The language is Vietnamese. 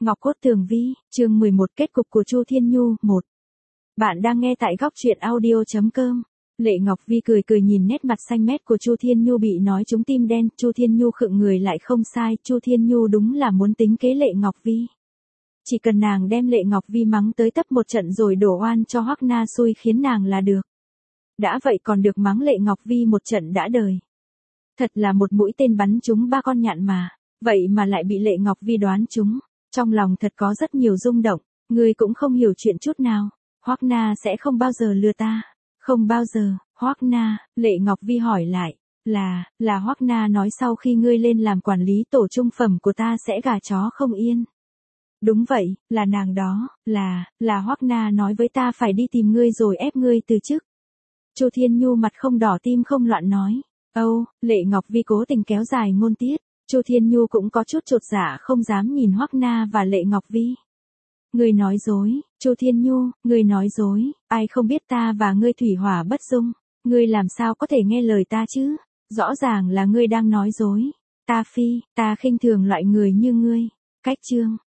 Ngọc Cốt Tường Vi, chương 11 kết cục của Chu Thiên Nhu, 1. Bạn đang nghe tại góc truyện audio.com. Lệ Ngọc Vi cười cười nhìn nét mặt xanh mét của Chu Thiên Nhu bị nói trúng tim đen, Chu Thiên Nhu khựng người lại không sai, Chu Thiên Nhu đúng là muốn tính kế Lệ Ngọc Vi. Chỉ cần nàng đem Lệ Ngọc Vi mắng tới tấp một trận rồi đổ oan cho Hoắc Na xui khiến nàng là được. Đã vậy còn được mắng Lệ Ngọc Vi một trận đã đời. Thật là một mũi tên bắn trúng 3 con nhạn mà, vậy mà lại bị Lệ Ngọc Vi đoán trúng. Trong lòng thật có rất nhiều rung động, ngươi cũng không hiểu chuyện chút nào, Hoắc Na sẽ không bao giờ lừa ta. Không bao giờ, Hoắc Na, Lệ Ngọc Vi hỏi lại, là Hoắc Na nói sau khi ngươi lên làm quản lý tổ trung phẩm của ta sẽ gà chó không yên. Đúng vậy, là nàng đó, là Hoắc Na nói với ta phải đi tìm ngươi rồi ép ngươi từ chức. Chu Thiên Nhu mặt không đỏ tim không loạn nói. Lệ Ngọc Vi cố tình kéo dài ngôn tiết. Chu Thiên Nhu cũng có chút chột dạ không dám nhìn Hoắc Na và Lệ Ngọc Vi. Ngươi nói dối, Chu Thiên Nhu, ngươi nói dối, ai không biết ta và ngươi thủy hỏa bất dung, ngươi làm sao có thể nghe lời ta chứ, rõ ràng là ngươi đang nói dối. Ta khinh thường loại người như ngươi. Cách chương,